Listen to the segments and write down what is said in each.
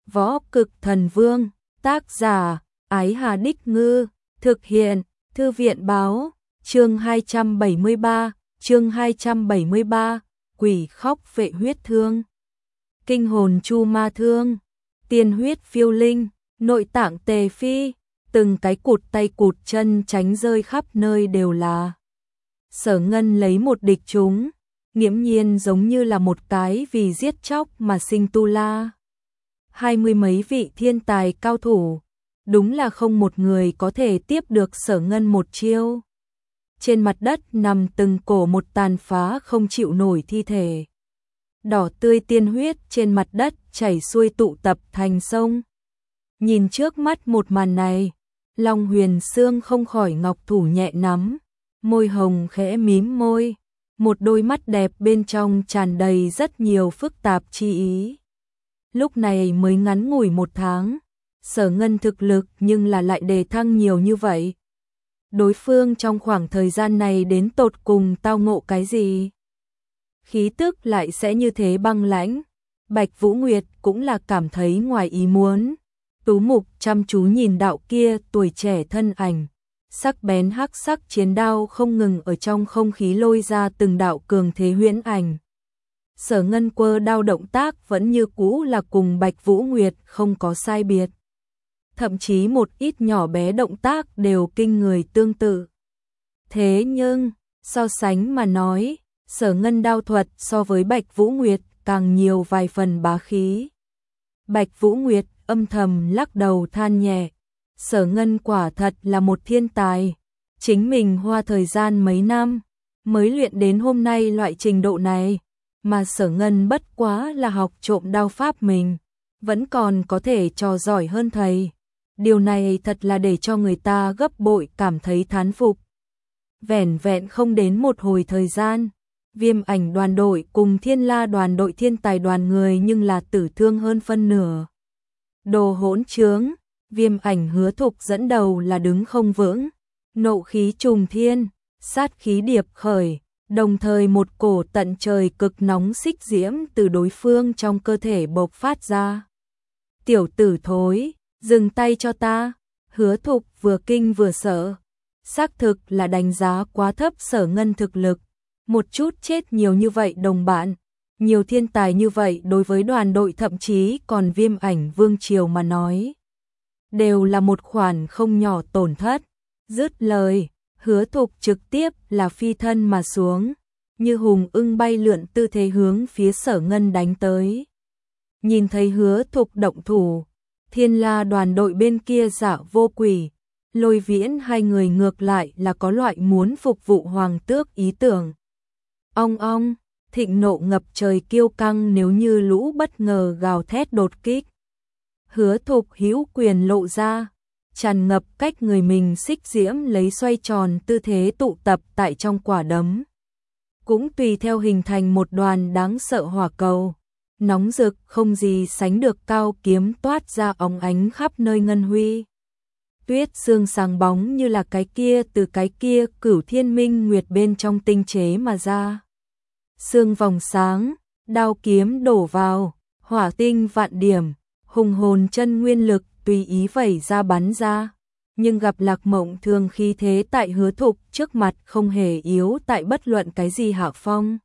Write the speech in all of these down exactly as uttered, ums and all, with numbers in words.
Võ Cực Thần Vương, tác giả, Ái Hà Đích Ngư, thực hiện, Thư viện Báo, chương hai trăm bảy mươi ba, chương hai trăm bảy mươi ba, Quỷ Khóc Vệ Huyết Thương, Kinh Hồn Chu Ma Thương, Tiên Huyết Phiêu Linh, Nội Tạng Tề Phi, từng cái cụt tay cụt chân tránh rơi khắp nơi đều là. Sở Ngân lấy một địch chúng, nghiễm nhiên giống như là một cái vì giết chóc mà sinh tu la. Hai mươi mấy vị thiên tài cao thủ, đúng là không một người có thể tiếp được Sở Ngân một chiêu. Trên mặt đất nằm từng cổ một tàn phá không chịu nổi thi thể. Đỏ tươi tiên huyết trên mặt đất chảy xuôi tụ tập thành sông. Nhìn trước mắt một màn này, Long Huyền Sương không khỏi ngọc thủ nhẹ nắm, môi hồng khẽ mím môi, một đôi mắt đẹp bên trong tràn đầy rất nhiều phức tạp chi ý. Lúc này mới ngắn ngủi một tháng, Sở Ngân thực lực nhưng là lại đề thăng nhiều như vậy. Đối phương trong khoảng thời gian này đến tột cùng tao ngộ cái gì? Khí tức lại sẽ như thế băng lãnh. Bạch Vũ Nguyệt cũng là cảm thấy ngoài ý muốn. Tú mục chăm chú nhìn đạo kia tuổi trẻ thân ảnh, sắc bén hắc sắc chiến đao không ngừng ở trong không khí lôi ra từng đạo cường thế huyễn ảnh. Sở Ngân quơ đao động tác vẫn như cũ là cùng Bạch Vũ Nguyệt không có sai biệt. Thậm chí một ít nhỏ bé động tác đều kinh người tương tự. Thế nhưng, so sánh mà nói, Sở Ngân đao thuật so với Bạch Vũ Nguyệt càng nhiều vài phần bá khí. Bạch Vũ Nguyệt âm thầm lắc đầu than nhẹ, Sở Ngân quả thật là một thiên tài, chính mình hoa thời gian mấy năm mới luyện đến hôm nay loại trình độ này, mà Sở Ngân bất quá là học trộm đao pháp mình, vẫn còn có thể trò giỏi hơn thầy. Điều này thật là để cho người ta gấp bội cảm thấy thán phục. Vẻn vẹn không đến một hồi thời gian, Viêm Ảnh đoàn đội cùng Thiên La đoàn đội thiên tài đoàn người nhưng là tử thương hơn phân nửa. Đồ hỗn trướng, Viêm Ảnh Hứa Thục dẫn đầu là đứng không vững, nộ khí trùng thiên, sát khí điệp khởi, đồng thời một cổ tận trời cực nóng xích diễm từ đối phương trong cơ thể bộc phát ra. Tiểu tử thối, dừng tay cho ta. Hứa Thục vừa kinh vừa sợ, xác thực là đánh giá quá thấp Sở Ngân thực lực, một chút chết nhiều như vậy đồng bạn, nhiều thiên tài như vậy đối với đoàn đội thậm chí còn Viêm Ảnh Vương triều mà nói, đều là một khoản không nhỏ tổn thất. Dứt lời, Hứa Thục trực tiếp là phi thân mà xuống, như hùng ưng bay lượn tư thế hướng phía Sở Ngân đánh tới. Nhìn thấy Hứa Thục động thủ, Thiên La đoàn đội bên kia Dạ Vô Quỷ, Lôi Viễn hai người ngược lại là có loại muốn phục vụ hoàng tước ý tưởng. Ong ong, thịnh nộ ngập trời kiêu căng nếu như lũ bất ngờ gào thét đột kích. Hứa Thục hữu quyền lộ ra, tràn ngập cách người mình xích diễm lấy xoay tròn tư thế tụ tập tại trong quả đấm. Cũng tùy theo hình thành một đoàn đáng sợ hỏa cầu. Nóng rực không gì sánh được cao kiếm toát ra óng ánh khắp nơi ngân huy. Tuyết sương sáng bóng như là cái kia từ cái kia cửu thiên minh nguyệt bên trong tinh chế mà ra. Sương vòng sáng, đao kiếm đổ vào, hỏa tinh vạn điểm, hùng hồn chân nguyên lực tùy ý vẩy ra bắn ra. Nhưng gặp Lạc Mộng Thường khí thế tại Hứa Thục trước mặt không hề yếu tại bất luận cái gì hạ phong.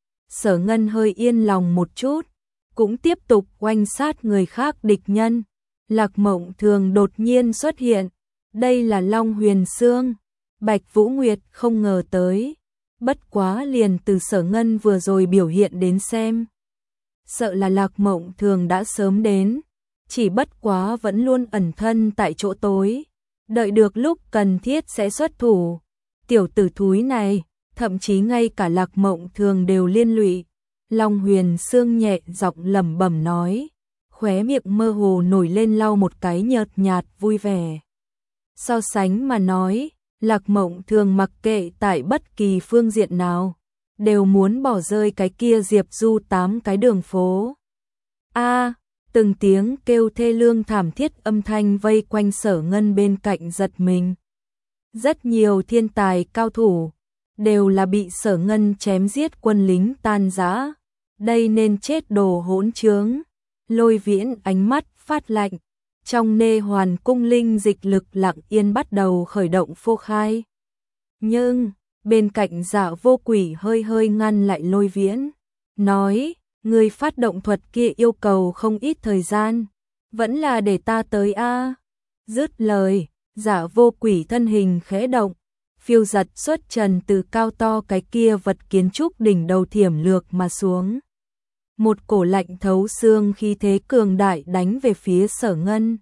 Sở Ngân hơi yên lòng một chút, cũng tiếp tục oanh sát người khác địch nhân. Lạc Mộng Thường đột nhiên xuất hiện, đây là Long Huyền Sương. Bạch Vũ Nguyệt không ngờ tới, bất quá liền từ Sở Ngân vừa rồi biểu hiện đến xem, sợ là Lạc Mộng Thường đã sớm đến, chỉ bất quá vẫn luôn ẩn thân tại chỗ tối, đợi được lúc cần thiết sẽ xuất thủ. Tiểu tử thúi này, thậm chí ngay cả Lạc Mộng Thường đều liên lụy. Long Huyền Sương nhẹ giọng lẩm bẩm nói, khóe miệng mơ hồ nổi lên lau một cái nhợt nhạt vui vẻ. So sánh mà nói, Lạc Mộng Thường mặc kệ tại bất kỳ phương diện nào, đều muốn bỏ rơi cái kia Diệp Du tám cái đường phố. A, từng tiếng kêu thê lương thảm thiết âm thanh vây quanh Sở Ngân bên cạnh giật mình. Rất nhiều thiên tài cao thủ đều là bị Sở Ngân chém giết quân lính tan rã. Đây nên chết đồ hỗn trướng. Lôi Viễn ánh mắt phát lạnh, trong nê hoàn cung linh dịch lực lặng yên bắt đầu khởi động phô khai. Nhưng, bên cạnh Dạ Vô Quỷ hơi hơi ngăn lại Lôi Viễn, nói, người phát động thuật kia yêu cầu không ít thời gian, vẫn là để ta tới a. Dứt lời, Dạ Vô Quỷ thân hình khẽ động, phiêu giật xuất trần từ cao to cái kia vật kiến trúc đỉnh đầu thiểm lược mà xuống. Một cổ lạnh thấu xương khí thế cường đại đánh về phía Sở Ngân.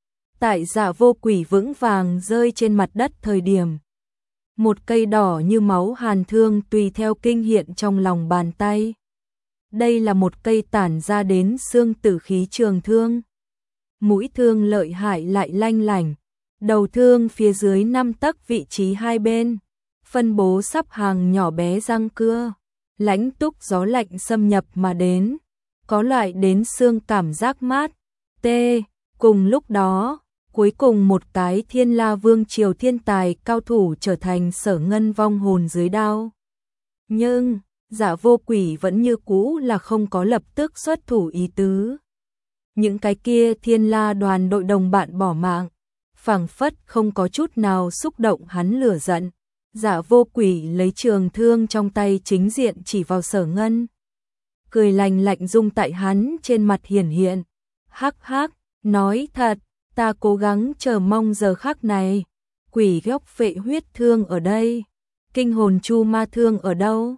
Tại Dạ Vô Quỷ vững vàng rơi trên mặt đất thời điểm, một cây đỏ như máu hàn thương tùy theo kinh hiện trong lòng bàn tay. Đây là một cây tản ra đến xương tử khí trường thương. Mũi thương lợi hại lại lanh lảnh, đầu thương phía dưới năm tấc vị trí hai bên, phân bố sắp hàng nhỏ bé răng cưa, lãnh túc gió lạnh xâm nhập mà đến, có loại đến xương cảm giác mát, tê. Cùng lúc đó, cuối cùng một cái Thiên La Vương triều thiên tài cao thủ trở thành Sở Ngân vong hồn dưới đao. Nhưng, Dạ Vô Quỷ vẫn như cũ là không có lập tức xuất thủ ý tứ. Những cái kia Thiên La đoàn đội đồng bạn bỏ mạng, phảng phất không có chút nào xúc động hắn lửa giận. Dạ Vô Quỷ lấy trường thương trong tay chính diện chỉ vào Sở Ngân. Cười lành lạnh rung tại hắn trên mặt hiển hiện. Hắc hắc, nói thật, ta cố gắng chờ mong giờ khắc này. Quỷ góc vệ huyết thương ở đây, kinh hồn chu ma thương ở đâu?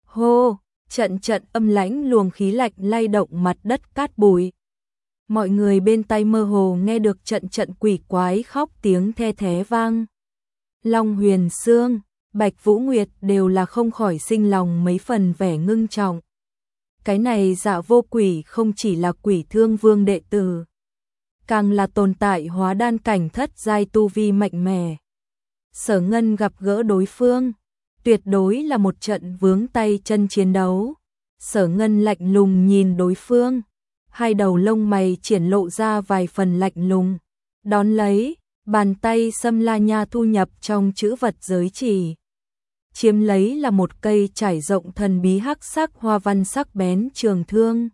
Hô, trận trận âm lãnh luồng khí lạnh lay động mặt đất cát bụi. Mọi người bên tai mơ hồ nghe được trận trận quỷ quái khóc tiếng the thé vang. Long Huyền Sương, Bạch Vũ Nguyệt đều là không khỏi sinh lòng mấy phần vẻ ngưng trọng. Cái này Dạ Vô Quỷ không chỉ là Quỷ Thương Vương đệ tử, càng là tồn tại hóa đan cảnh thất giai tu vi mạnh mẽ. Sở Ngân gặp gỡ đối phương, tuyệt đối là một trận vướng tay chân chiến đấu. Sở Ngân lạnh lùng nhìn đối phương, hai đầu lông mày triển lộ ra vài phần lạnh lùng. Đón lấy, bàn tay Sâm La Nha thu nhập trong chữ vật giới chỉ. Chiếm lấy là một cây trải rộng thần bí hắc sắc hoa văn sắc bén trường thương.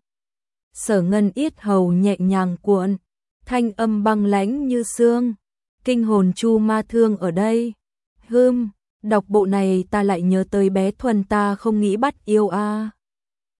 Sở Ngân yết hầu nhẹ nhàng cuộn, thanh âm băng lãnh như xương. Kinh hồn chu ma thương ở đây. Hừm, đọc bộ này ta lại nhớ tới bé Thuần ta không nghĩ bắt yêu a. À.